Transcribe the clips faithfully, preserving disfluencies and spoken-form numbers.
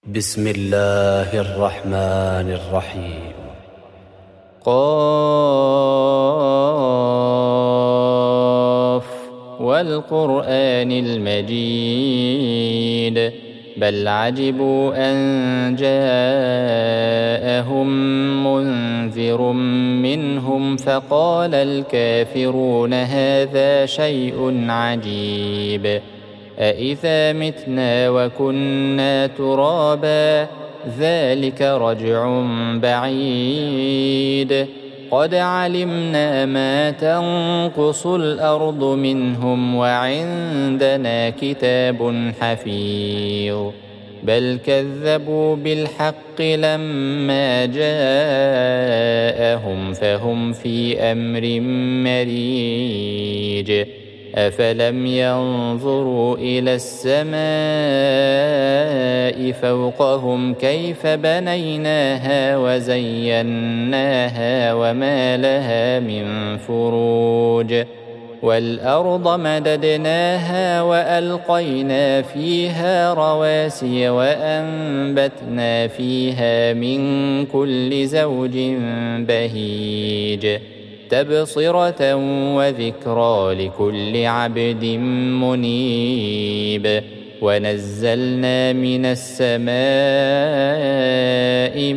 بسم الله الرحمن الرحيم. قاف والقرآن المجيد بل عجبوا أن جاءهم منذر منهم فقال الكافرون هذا شيء عجيب أإذا متنا وكنا ترابا ذلك رجع بعيد قد علمنا ما تنقص الأرض منهم وعندنا كتاب حفيظ بل كذبوا بالحق لما جاءهم فهم في أمر مريج أفلم ينظروا إلى السماء فوقهم كيف بنيناها وزيناها وما لها من فروج والأرض مددناها وألقينا فيها رواسي وأنبتنا فيها من كل زوج بهيج تبصرة وذكرى لكل عبد منيب ونزلنا من السماء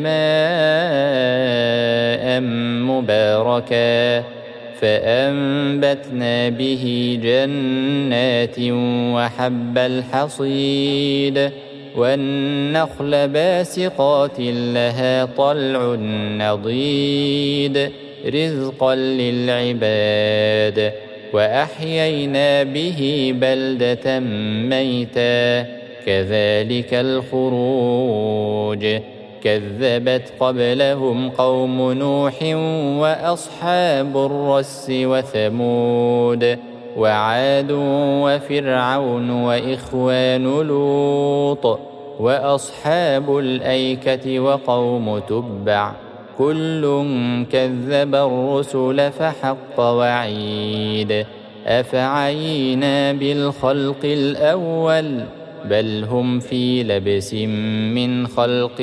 ماء مباركا فأنبتنا به جنات وحب الحصيد والنخل باسقات لها طلع نضيد رزقا للعباد وأحيينا به بلدة ميتا كذلك الخروج كذبت قبلهم قوم نوح وأصحاب الرس وثمود وعاد وفرعون وإخوان لوط وأصحاب الأيكة وقوم تبع كل كذب الرسل فحق وعيد أفعينا بالخلق الأول بل هم في لبس من خلق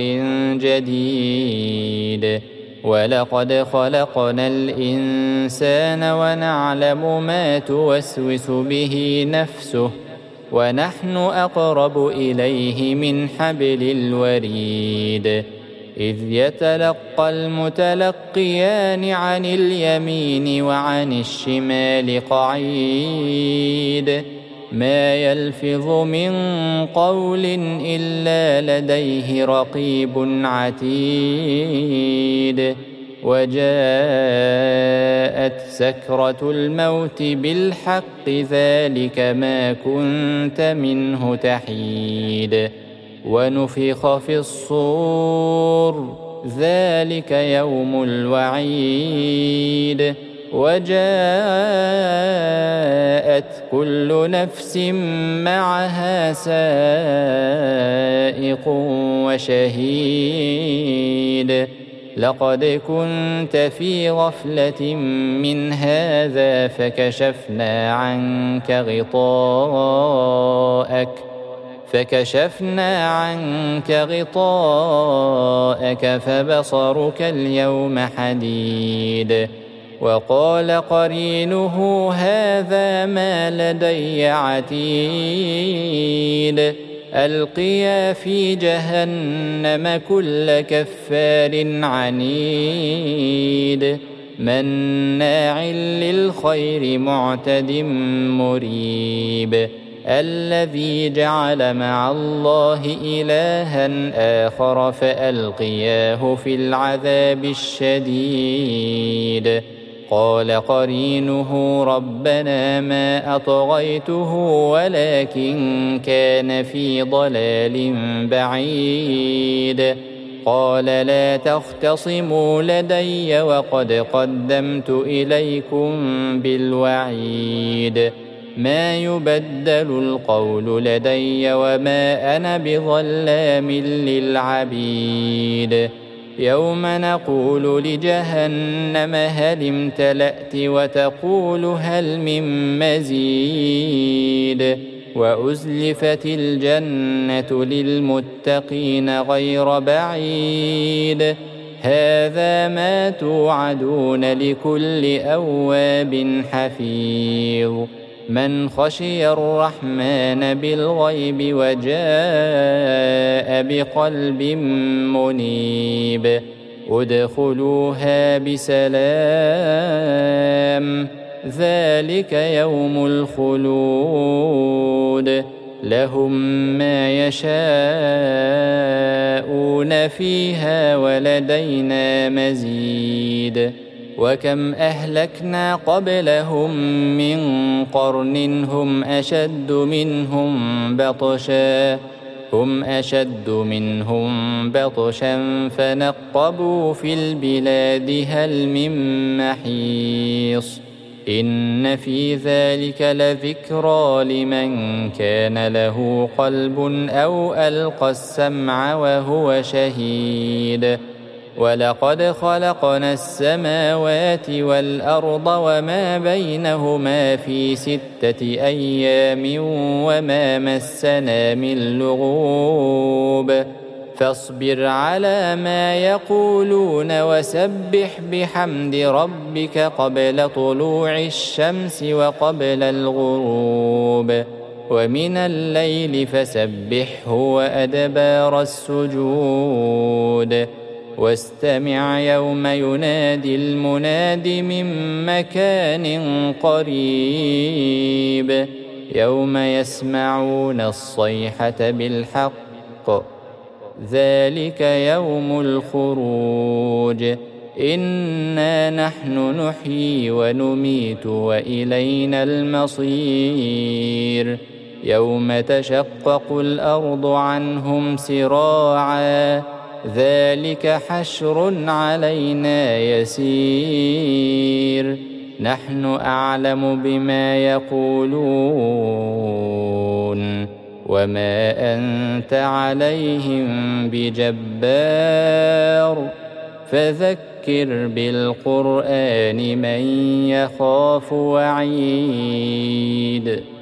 جديد ولقد خلقنا الإنسان ونعلم ما توسوس به نفسه ونحن أقرب إليه من حبل الوريد إذ يتلقى المتلقيان عن اليمين وعن الشمال قعيد ما يلفظ من قول إلا لديه رقيب عتيد وجاءت سكرة الموت بالحق ذلك ما كنت منه تحيد ونفخ في الصور ذلك يوم الوعيد وجاءت كل نفس معها سائق وشهيد لقد كنت في غفلة من هذا فكشفنا عنك غطاءك فكشفنا عنك غطاءك فبصرك اليوم حديد وقال قرينه هذا ما لدي عتيد ألقيا في جهنم كل كفار عنيد مناع للخير معتد مريب الذي جعل مع الله إلها آخر فألقياه في العذاب الشديد قال قرينه ربنا ما أطغيته ولكن كان في ضلال بعيد قال لا تختصموا لدي وقد قدمت إليكم بالوعيد ما يبدل القول لدي وما أنا بظلام للعبيد يوم نقول لجهنم هل امتلأت وتقول هل من مزيد وأزلفت الجنة للمتقين غير بعيد هذا ما توعدون لكل أواب حفيظ من خشي الرحمن بالغيب وجاء بقلب منيب ادخلوها بسلام ذلك يوم الخلود لهم ما يشاءون فيها ولدينا مزيد وكم أهلكنا قبلهم من قرن هم أشد منهم بطشا هم أشد منهم بطشا فنقبوا في البلاد هل من محيص إن في ذلك لذكرى لمن كان له قلب أو ألقى السمع وهو شهيد ولقد خلقنا السماوات والأرض وما بينهما في ستة أيام وما مسنا من لغوب فاصبر على ما يقولون وسبح بحمد ربك قبل طلوع الشمس وقبل الغروب ومن الليل فسبحه وأدبار السجود واستمع يوم ينادي المناد من مكان قريب يوم يسمعون الصيحة بالحق ذلك يوم الخروج إنا نحن نحيي ونميت وإلينا المصير يوم تشقق الأرض عنهم سراعا ذلك حشر علينا يسير نحن أعلم بما يقولون وما أنت عليهم بجبار فذكر بالقرآن من يخاف وعيد.